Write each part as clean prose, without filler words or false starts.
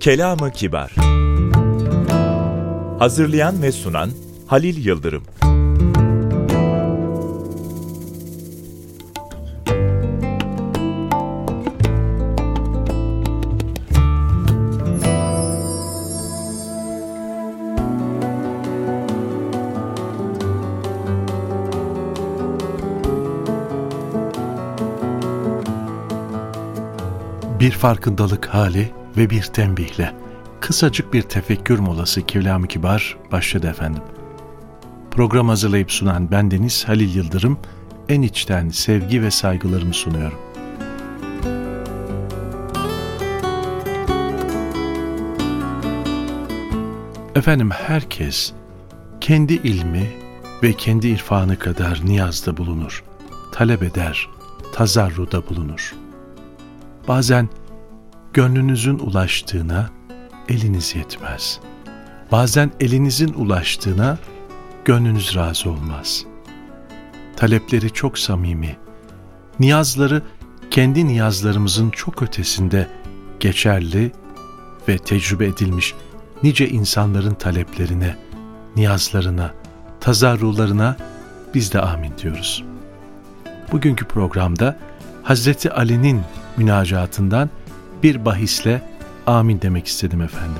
Kelam-ı Kibar. Hazırlayan ve sunan Halil Yıldırım. Bir farkındalık hali ve bir tembihle kısacık bir tefekkür molası Kelam-ı Kibar başladı efendim. Program hazırlayıp sunan bendeniz Halil Yıldırım, en içten sevgi ve saygılarımı sunuyorum. Efendim, herkes kendi ilmi ve kendi irfanı kadar niyazda bulunur, talep eder, tazarruda bulunur. Bazen gönlünüzün ulaştığına eliniz yetmez. Bazen elinizin ulaştığına gönlünüz razı olmaz. Talepleri çok samimi, niyazları kendi niyazlarımızın çok ötesinde geçerli ve tecrübe edilmiş nice insanların taleplerine, niyazlarına, tazarrularına biz de amin diyoruz. Bugünkü programda Hazreti Ali'nin münacatından bir bahisle amin demek istedim efendim.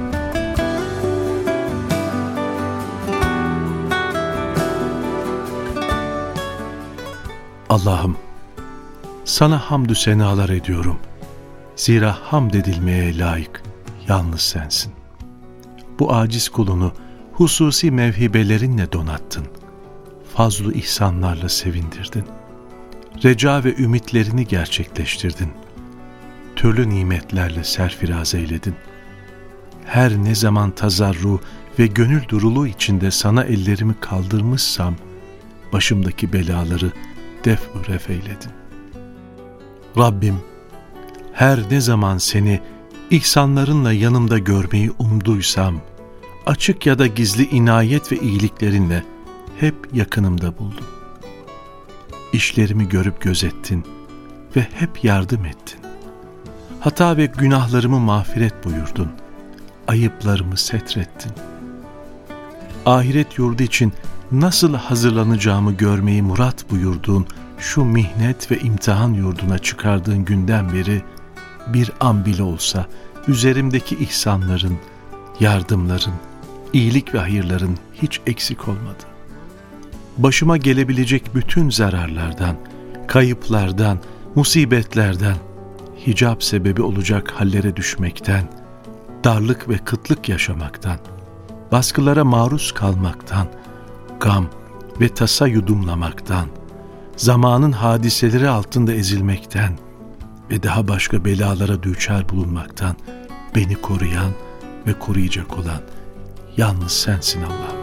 Allah'ım, sana hamdü senalar ediyorum. Zira hamd edilmeye layık yalnız sensin. Bu aciz kulunu hususi mevhibelerinle donattın. Fazl-ı ihsanlarla sevindirdin. Reca ve ümitlerini gerçekleştirdin. Türlü nimetlerle serfiraz eyledin. Her ne zaman tazarru ve gönül duruluğu içinde sana ellerimi kaldırmışsam, başımdaki belaları def-ü ref eyledin. Rabbim, her ne zaman seni ihsanlarınla yanımda görmeyi umduysam, açık ya da gizli inayet ve iyiliklerinle hep yakınımda buldum. İşlerimi görüp gözettin ve hep yardım ettin. Hata ve günahlarımı mağfiret buyurdun. Ayıplarımı setrettin. Ahiret yurdu için nasıl hazırlanacağımı görmeyi murat buyurduğun şu mihnet ve imtihan yurduna çıkardığın günden beri bir an bile olsa üzerimdeki ihsanların, yardımların, iyilik ve hayırların hiç eksik olmadı. Başıma gelebilecek bütün zararlardan, kayıplardan, musibetlerden, hicap sebebi olacak hallere düşmekten, darlık ve kıtlık yaşamaktan, baskılara maruz kalmaktan, gam ve tasa yudumlamaktan, zamanın hadiseleri altında ezilmekten ve daha başka belalara düçar bulunmaktan beni koruyan ve koruyacak olan yalnız sensin Allah'ım.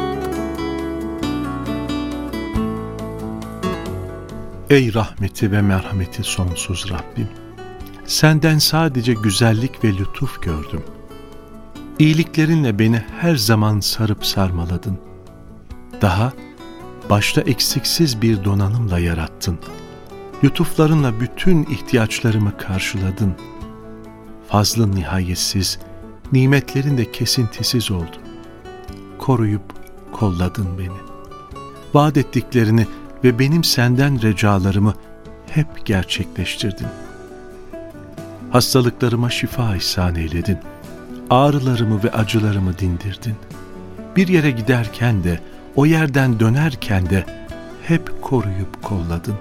Ey rahmeti ve merhameti sonsuz Rabbim! Senden sadece güzellik ve lütuf gördüm. İyiliklerinle beni her zaman sarıp sarmaladın. Daha başta eksiksiz bir donanımla yarattın. Lütuflarınla bütün ihtiyaçlarımı karşıladın. Fazlın nihayetsiz, nimetlerin de kesintisiz oldu. Koruyup kolladın beni. Vaat ettiklerini ve benim senden recalarımı hep gerçekleştirdin. Hastalıklarıma şifa ihsan eyledin. Ağrılarımı ve acılarımı dindirdin. Bir yere giderken de, o yerden dönerken de hep koruyup kolladın.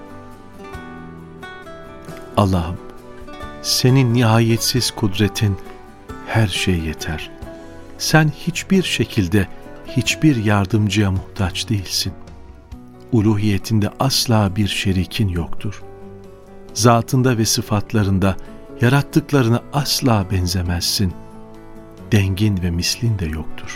Allah'ım, senin nihayetsiz kudretin her şeye yeter. Sen hiçbir şekilde hiçbir yardımcıya muhtaç değilsin. Uluhiyetinde asla bir şerikin yoktur. Zatında ve sıfatlarında yarattıklarına asla benzemezsin. Dengin ve mislin de yoktur.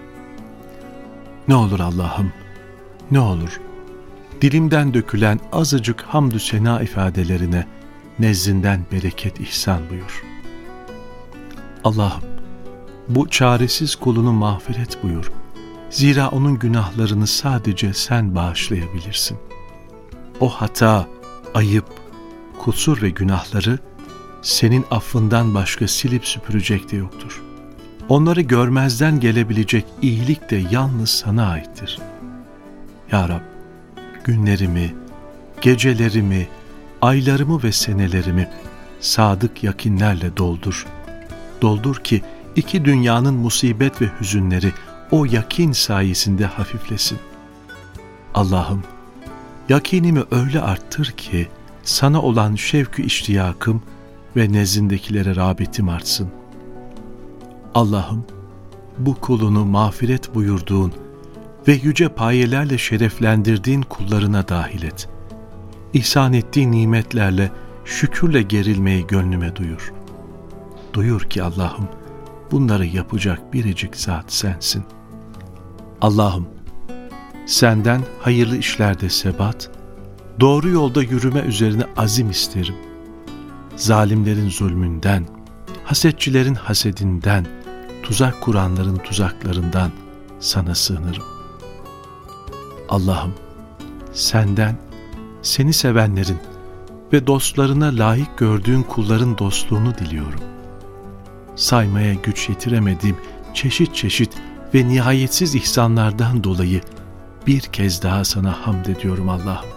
Ne olur Allah'ım, ne olur, dilimden dökülen azıcık hamdü sena ifadelerine nezdinden bereket ihsan buyur. Allah'ım, bu çaresiz kulunu mağfiret buyur. Zira onun günahlarını sadece sen bağışlayabilirsin. O hata, ayıp, kusur ve günahları senin affından başka silip süpürecek de yoktur. Onları görmezden gelebilecek iyilik de yalnız sana aittir. Ya Rab, günlerimi, gecelerimi, aylarımı ve senelerimi sadık yakinlerle doldur. Doldur ki iki dünyanın musibet ve hüzünleri o yakin sayesinde hafiflesin. Allah'ım, yakinimi öyle arttır ki sana olan şevk-ü iştiyakım ve nezdindekilere rağbetim artsın. Allah'ım, bu kulunu mağfiret buyurduğun ve yüce payelerle şereflendirdiğin kullarına dahil et. İhsan ettiğin nimetlerle şükürle gerilmeyi gönlüme duyur. Duyur ki Allah'ım, bunları yapacak biricik zat sensin. Allah'ım, senden hayırlı işlerde sebat, doğru yolda yürüme üzerine azim isterim. Zalimlerin zulmünden, hasetçilerin hasedinden, tuzak kuranların tuzaklarından sana sığınırım. Allah'ım, senden, seni sevenlerin ve dostlarına layık gördüğün kulların dostluğunu diliyorum. Saymaya güç yetiremediğim çeşit çeşit ve nihayetsiz ihsanlardan dolayı bir kez daha sana hamd ediyorum Allah'ım.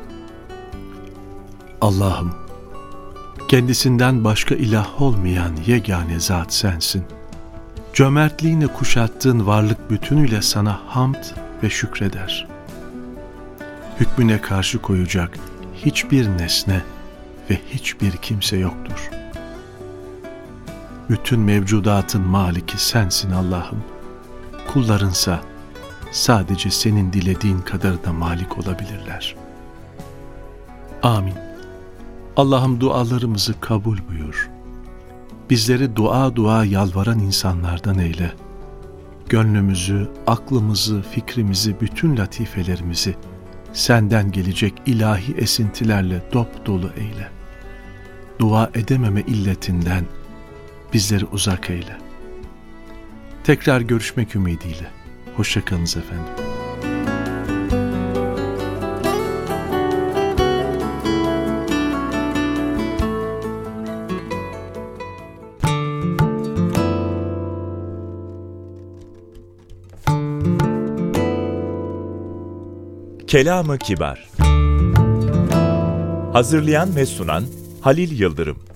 Allah'ım, kendisinden başka ilah olmayan yegane zat sensin. Cömertliğine kuşattığın varlık bütünüyle sana hamd ve şükreder. Hükmüne karşı koyacak hiçbir nesne ve hiçbir kimse yoktur. Bütün mevcudatın maliki sensin Allah'ım. Kullarınsa sadece senin dilediğin kadarına malik olabilirler. Amin. Allah'ım dualarımızı kabul buyur. Bizleri dua yalvaran insanlardan eyle. Gönlümüzü, aklımızı, fikrimizi, bütün latifelerimizi senden gelecek ilahi esintilerle dop dolu eyle. Dua edememe illetinden bizleri uzak eyle. Tekrar görüşmek ümidiyle. Hoşça kalınız efendim. Kelam-ı Kibar. Hazırlayan ve sunan Halil Yıldırım.